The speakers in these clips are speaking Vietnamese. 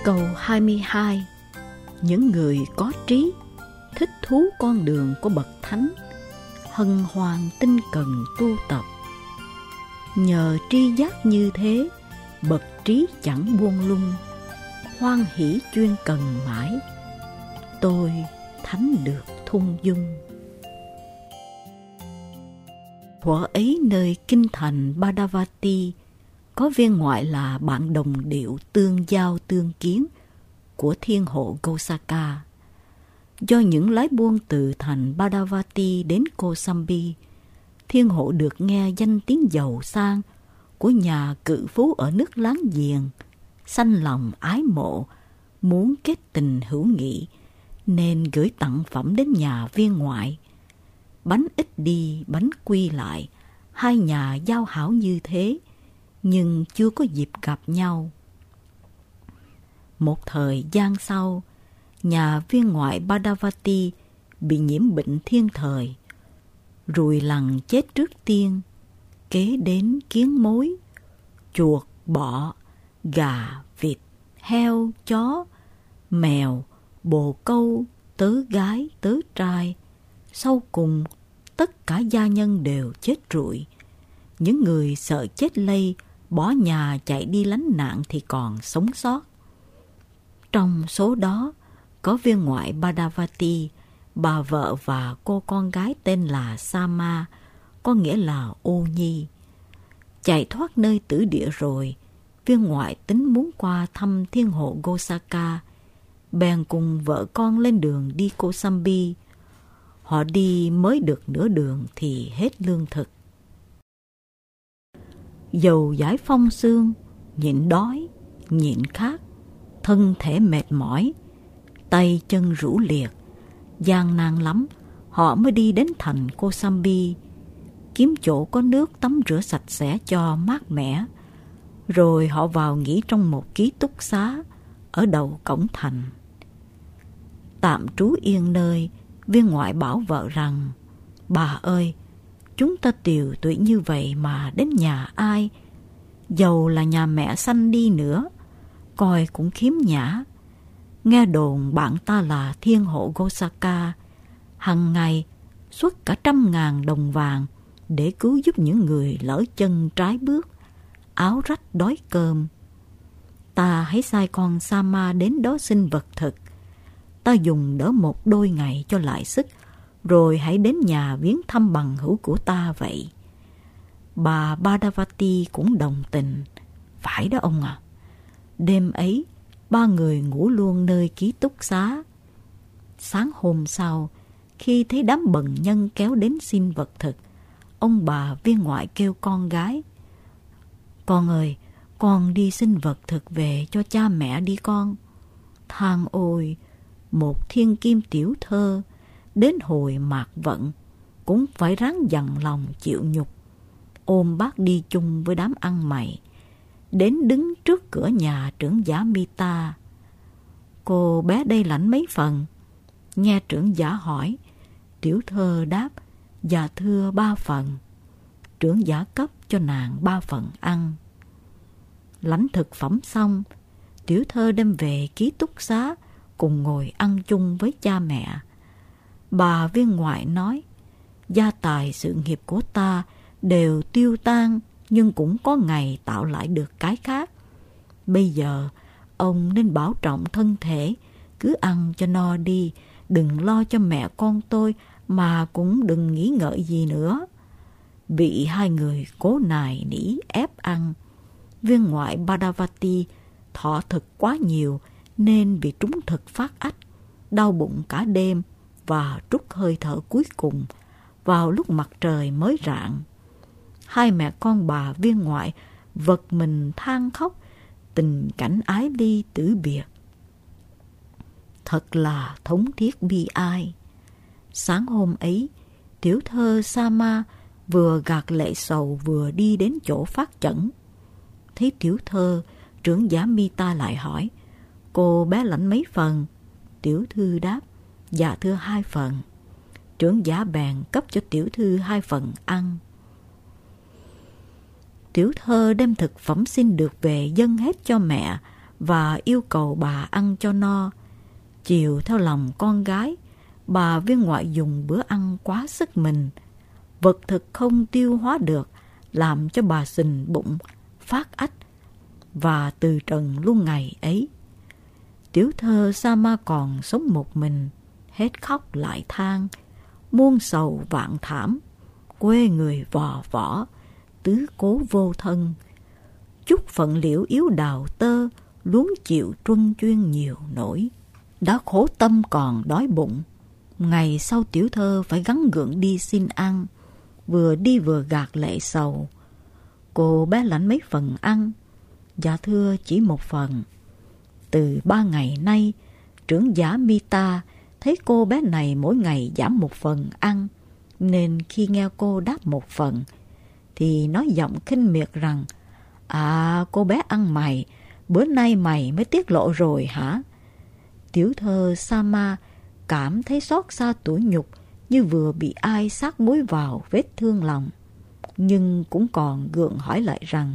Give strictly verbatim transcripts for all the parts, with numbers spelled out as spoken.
Câu hai mươi hai. Những người có trí, thích thú con đường của bậc thánh, hân hoan tinh cần tu tập. Nhờ tri giác như thế, bậc trí chẳng buông lung, hoan hỷ chuyên cần mãi, tôi thánh được thung dung. Thuở ấy nơi kinh thành Badavati, có viên ngoại là bạn đồng điệu tương giao tương kiến của thiên hộ Gosaka. Do những lái buôn từ thành Badavati đến Kosambi, thiên hộ được nghe danh tiếng giàu sang của nhà cự phú ở nước láng giềng, sanh lòng ái mộ, muốn kết tình hữu nghị, nên gửi tặng phẩm đến nhà viên ngoại. Bánh ít đi bánh quy lại, hai nhà giao hảo như thế, nhưng chưa có dịp gặp nhau. Một thời gian sau, nhà viên ngoại Badavati bị nhiễm bệnh thiên thời, ruồi lằn chết trước tiên, kế đến kiến mối, chuột, bọ, gà, vịt, heo, chó, mèo, bồ câu, tớ gái, tớ trai. Sau cùng, tất cả gia nhân đều chết rụi. Những người sợ chết lây, bỏ nhà chạy đi lánh nạn thì còn sống sót. Trong số đó, có viên ngoại Badavati, bà vợ và cô con gái tên là Sama, có nghĩa là ô nhi. Chạy thoát nơi tử địa rồi, viên ngoại tính muốn qua thăm thiên hộ Gosaka, bèn cùng vợ con lên đường đi Kosambi. Họ đi mới được nửa đường thì hết lương thực. Dầu giải phong xương, nhịn đói, nhịn khát, thân thể mệt mỏi, tay chân rũ liệt, gian nan lắm, họ mới đi đến thành Kosambi, kiếm chỗ có nước tắm rửa sạch sẽ cho mát mẻ. Rồi họ vào nghỉ trong một ký túc xá ở đầu cổng thành. Tạm trú yên nơi, viên ngoại bảo vợ rằng: bà ơi, chúng ta tiều tụy như vậy mà đến nhà ai? Dầu là nhà mẹ sanh đi nữa, coi cũng khiếm nhã. Nghe đồn bạn ta là thiên hộ Gosaka, hằng ngày xuất cả trăm ngàn đồng vàng để cứu giúp những người lỡ chân trái bước, áo rách đói cơm. Ta hãy sai con Sama đến đó xin vật thực. Ta dùng đỡ một đôi ngày cho lại sức, rồi hãy đến nhà viếng thăm bằng hữu của ta vậy. Bà Badavati cũng đồng tình. Phải đó ông à. Đêm ấy, ba người ngủ luôn nơi ký túc xá. Sáng hôm sau, khi thấy đám bần nhân kéo đến xin vật thực, ông bà viên ngoại kêu con gái: con ơi, con đi xin vật thực về cho cha mẹ đi con. Thang ôi, một thiên kim tiểu thơ, đến hồi mạt vận, cũng phải ráng dằn lòng chịu nhục, ôm bác đi chung với đám ăn mày, đến đứng trước cửa nhà trưởng giả Mita. Cô bé đây lãnh mấy phần? Nghe trưởng giả hỏi, tiểu thơ đáp: dạ thưa, ba phần. Trưởng giả cấp cho nàng ba phần ăn. Lãnh thực phẩm xong, tiểu thơ đem về ký túc xá cùng ngồi ăn chung với cha mẹ. Bà viên ngoại nói: gia tài sự nghiệp của ta đều tiêu tan, nhưng cũng có ngày tạo lại được cái khác. Bây giờ ông nên bảo trọng thân thể, cứ ăn cho no đi, đừng lo cho mẹ con tôi, mà cũng đừng nghĩ ngợi gì nữa. Bị hai người cố nài nỉ ép ăn, viên ngoại Badavati thọ thực quá nhiều nên bị trúng thực phát ách, đau bụng cả đêm và trút hơi thở cuối cùng vào lúc mặt trời mới rạng. Hai mẹ con bà viên ngoại vật mình than khóc, tình cảnh ái ly tử biệt. Thật là thống thiết bi ai. Sáng hôm ấy, tiểu thơ Sama vừa gạt lệ sầu vừa đi đến chỗ phát chẩn. Thấy tiểu thơ, trưởng giả Mita lại hỏi: cô bé lãnh mấy phần? Tiểu thư đáp: dạ thưa, hai phần. Trưởng giả bèn cấp cho tiểu thư hai phần ăn. Tiểu thơ đem thực phẩm xin được về dâng hết cho mẹ và yêu cầu bà ăn cho no. Chiều theo lòng con gái, bà viên ngoại dùng bữa ăn quá sức mình. Vật thực không tiêu hóa được, làm cho bà sình bụng, phát ách, và từ trần luôn ngày ấy. Tiểu thơ Sama còn sống một mình, hết khóc lại than, muôn sầu vạn thảm, quê người vò võ, tứ cố vô thân. Chút phận liễu yếu đào tơ, luống chịu truân chuyên nhiều nổi. Đã khổ tâm còn đói bụng, ngày sau tiểu thơ phải gắng gượng đi xin ăn, vừa đi vừa gạt lệ sầu. Cô bé lãnh mấy phần ăn? Dạ thưa, chỉ một phần. Từ ba ngày nay, trưởng giả Mita thấy cô bé này mỗi ngày giảm một phần ăn, nên khi nghe cô đáp một phần, thì nói giọng khinh miệt rằng: À, cô bé ăn mày, bữa nay mày mới tiết lộ rồi hả? Tiểu thơ Sama cảm thấy xót xa tủi nhục, như vừa bị ai sát muối vào vết thương lòng, nhưng cũng còn gượng hỏi lại rằng: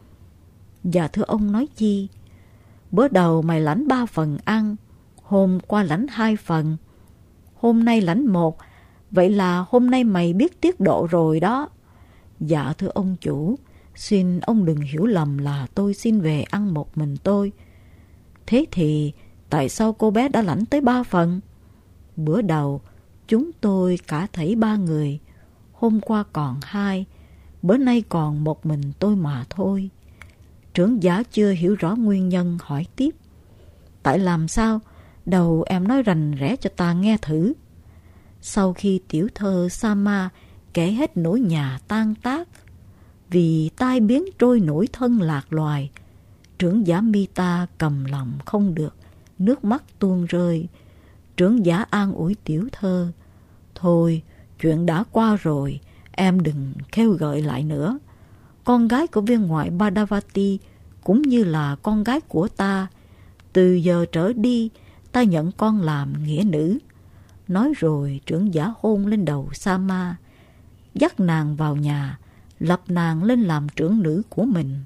Dạ thưa ông nói chi? Bữa đầu mày lãnh ba phần ăn, hôm qua lãnh hai phần, hôm nay lãnh một, vậy là hôm nay mày biết tiết độ rồi đó. Dạ thưa ông chủ, xin ông đừng hiểu lầm là tôi xin về ăn một mình tôi. Thế thì tại sao cô bé đã lãnh tới ba phần? Bữa đầu chúng tôi cả thảy ba người, hôm qua còn hai, bữa nay còn một mình tôi mà thôi. Trưởng giả chưa hiểu rõ nguyên nhân hỏi tiếp: Tại làm sao? Đầu em nói rành rẽ cho ta nghe thử. Sau khi tiểu thơ Sama kể hết nỗi nhà tan tác, vì tai biến trôi nổi thân lạc loài, trưởng giả Mita cầm lòng không được, nước mắt tuôn rơi. Trưởng giả an ủi tiểu thơ: Thôi, chuyện đã qua rồi, em đừng kêu gợi lại nữa. Con gái của viên ngoại Badavati cũng như là con gái của ta. Từ giờ trở đi, ta nhận con làm nghĩa nữ. Nói rồi trưởng giả hôn lên đầu Sama, dắt nàng vào nhà, lập nàng lên làm trưởng nữ của mình.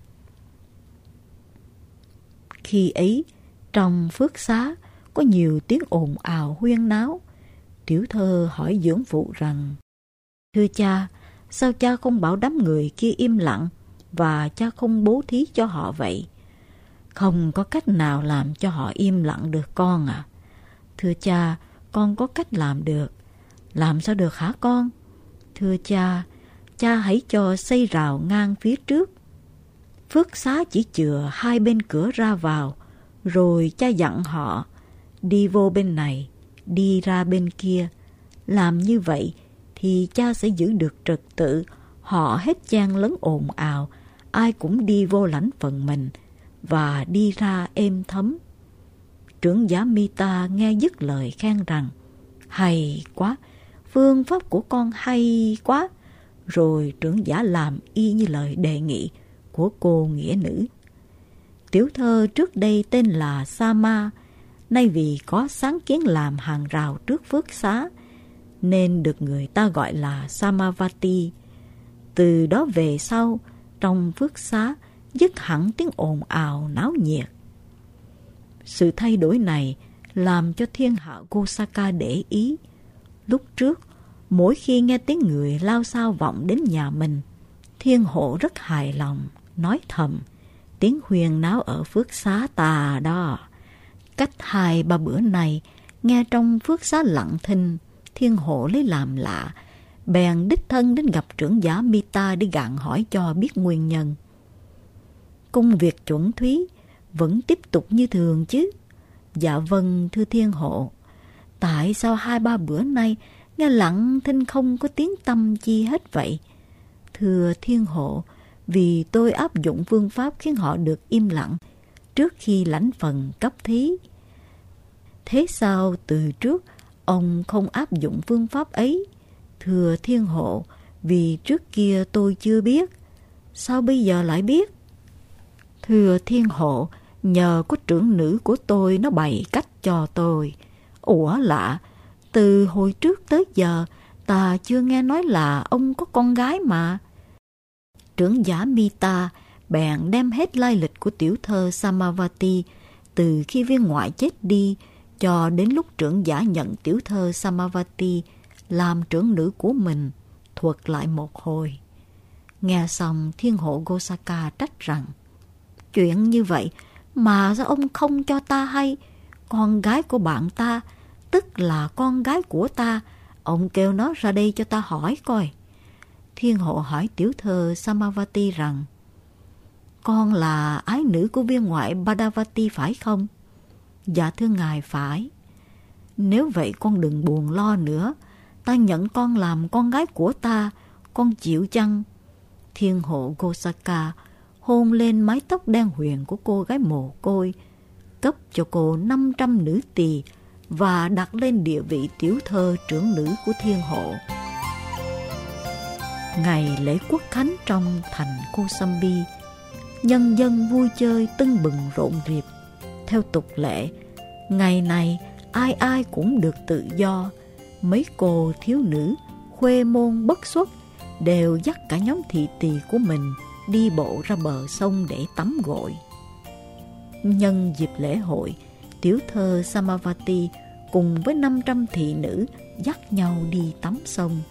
Khi ấy, trong phước xá có nhiều tiếng ồn ào huyên náo. Tiểu thơ hỏi dưỡng phụ rằng: Thưa cha, sao cha không bảo đám người kia im lặng, và cha không bố thí cho họ vậy? Không có cách nào làm cho họ im lặng được con à? Thưa cha, con có cách làm được. Làm sao được hả con? Thưa cha, cha hãy cho xây rào ngang phía trước. Phước xá chỉ chừa hai bên cửa ra vào, rồi cha dặn họ đi vô bên này, đi ra bên kia. Làm như vậy thì cha sẽ giữ được trật tự, họ hết chen lấn ồn ào, ai cũng đi vô lãnh phần mình và đi ra êm thấm. Trưởng giả Mita nghe dứt lời khen rằng: Hay quá, phương pháp của con hay quá. Rồi trưởng giả làm y như lời đề nghị của cô nghĩa nữ. Tiểu thơ trước đây tên là Sama, nay vì có sáng kiến làm hàng rào trước phước xá, nên được người ta gọi là Samavati. Từ đó về sau, trong phước xá dứt hẳn tiếng ồn ào náo nhiệt. Sự thay đổi này làm cho thiên hạ Kosaka để ý. Lúc trước, mỗi khi nghe tiếng người lao xao vọng đến nhà mình, thiên hộ rất hài lòng, nói thầm: Tiếng huyên náo ở phước xá tà đó. Cách hai ba bữa này, nghe trong phước xá lặng thinh, thiên hộ lấy làm lạ, bèn đích thân đến gặp trưởng giả Mita để gạn hỏi cho biết nguyên nhân. Công việc chuẩn thúy vẫn tiếp tục như thường chứ? Dạ vâng, thưa thiên hộ. Tại sao hai ba bữa nay nghe lặng thinh không có tiếng tăm chi hết vậy? Thưa thiên hộ, vì tôi áp dụng phương pháp khiến họ được im lặng trước khi lãnh phần cấp thí. Thế sao từ trước ông không áp dụng phương pháp ấy? Thưa thiên hộ, vì trước kia tôi chưa biết. Sao bây giờ lại biết? Thưa thiên hộ, nhờ có trưởng nữ của tôi nó bày cách cho tôi. Ủa lạ, từ hồi trước tới giờ ta chưa nghe nói là ông có con gái mà. Trưởng giả Mita bèn đem hết lai lịch của tiểu thơ Samavati từ khi viên ngoại chết đi cho đến lúc trưởng giả nhận tiểu thơ Samavati làm trưởng nữ của mình, thuật lại một hồi. Nghe xong, thiên hộ Gosaka trách rằng, chuyện như vậy mà sao ông không cho ta hay? Con gái của bạn ta, tức là con gái của ta, ông kêu nó ra đây cho ta hỏi coi. Thiên hộ hỏi tiểu thơ Samavati rằng, con là ái nữ của viên ngoại Badavati phải không? Dạ thưa ngài, phải. Nếu vậy con đừng buồn lo nữa, ta nhận con làm con gái của ta, con chịu chăng? Thiên hộ Gosaka hôn lên mái tóc đen huyền của cô gái mồ côi, cấp cho cô năm trăm nữ tỳ và đặt lên địa vị tiểu thơ trưởng nữ của thiên hộ. Ngày lễ quốc khánh trong thành Kosambi, nhân dân vui chơi tưng bừng rộn rịp. Theo tục lệ, ngày này ai ai cũng được tự do. Mấy cô thiếu nữ khuê môn bất xuất đều dắt cả nhóm thị tỳ của mình đi bộ ra bờ sông để tắm gội. Nhân dịp lễ hội, tiểu thơ Samavati cùng với năm trăm thị nữ dắt nhau đi tắm sông.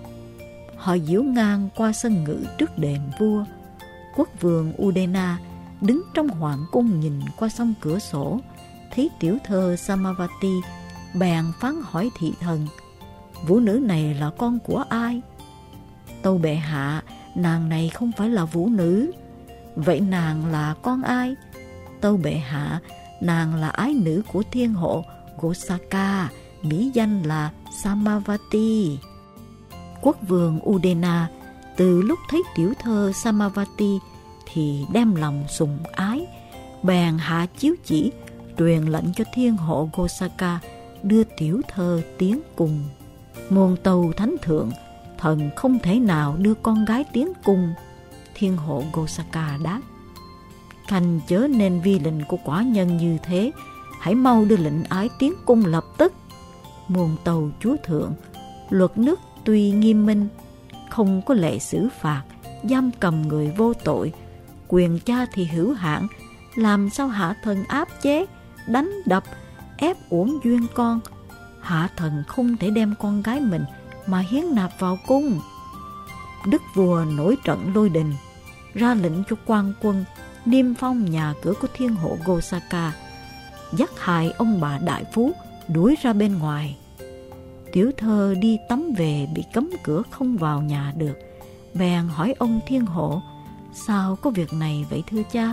Họ diễu ngang qua sân ngự trước đền vua. Quốc vương Udena đứng trong hoàng cung nhìn qua sông cửa sổ, thấy tiểu thơ Samavati, bèn phán hỏi thị thần, vũ nữ này là con của ai? Tâu bệ hạ, nàng này không phải là vũ nữ. Vậy nàng là con ai? Tâu bệ hạ, nàng là ái nữ của thiên hộ Gosaka, mỹ danh là Samavati. Quốc vương Udena từ lúc thấy tiểu thơ Samavati thì đem lòng sùng ái, bèn hạ chiếu chỉ truyền lệnh cho thiên hộ Gosaka đưa tiểu thơ tiến cung. Muôn tâu thánh thượng, thần không thể nào đưa con gái tiến cung. Thiên hộ Gosaka đáp, khanh chớ nên vi lệnh của quả nhân như thế, hãy mau đưa lệnh ái tiến cung lập tức. Muôn tâu chúa thượng, luật nước tuy nghiêm minh, không có lệ xử phạt, giam cầm người vô tội, quyền cha thì hữu hạn, làm sao hạ thần áp chế, đánh đập, ép uổng duyên con. Hạ thần không thể đem con gái mình mà hiến nạp vào cung. Đức vua nổi trận lôi đình, ra lệnh cho quan quân niêm phong nhà cửa của thiên hộ Gosaka, dắt hai ông bà đại phú đuổi ra bên ngoài. Tiểu thơ đi tắm về bị cấm cửa không vào nhà được, bèn hỏi ông thiên hộ, sao có việc này vậy thưa cha?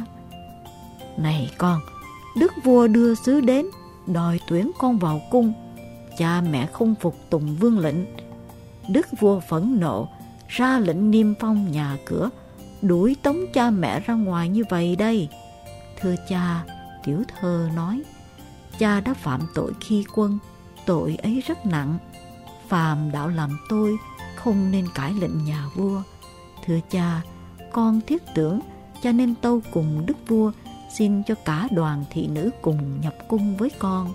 Này con, đức vua đưa sứ đến đòi tuyển con vào cung, cha mẹ không phục tùng vương lệnh. Đức vua phẫn nộ, ra lệnh niêm phong nhà cửa, đuổi tống cha mẹ ra ngoài như vậy đây. Thưa cha, tiểu thơ nói, cha đã phạm tội khi quân, tội ấy rất nặng. Phàm đạo làm tôi, không nên cãi lệnh nhà vua. Thưa cha, con thiết tưởng cha nên tâu cùng đức vua, xin cho cả đoàn thị nữ cùng nhập cung với con.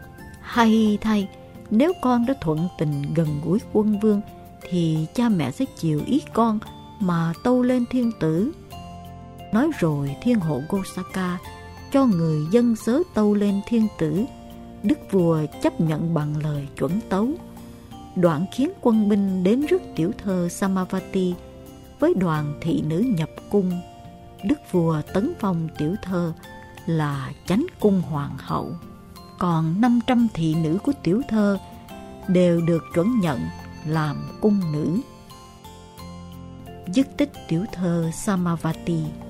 Hay thay, nếu con đã thuận tình gần gũi quân vương, thì cha mẹ sẽ chiều ý con mà tâu lên thiên tử. Nói rồi thiên hộ Gosaka cho người dân sớ tâu lên thiên tử. Đức vua chấp nhận bằng lời chuẩn tấu, đoạn khiến quân binh đến rước tiểu thơ Samavati với đoàn thị nữ nhập cung. Đức vua tấn phong tiểu thơ là chánh cung hoàng hậu, còn năm trăm thị nữ của tiểu thơ đều được chuẩn nhận làm cung nữ. Dứt tích tiểu thơ Samavati.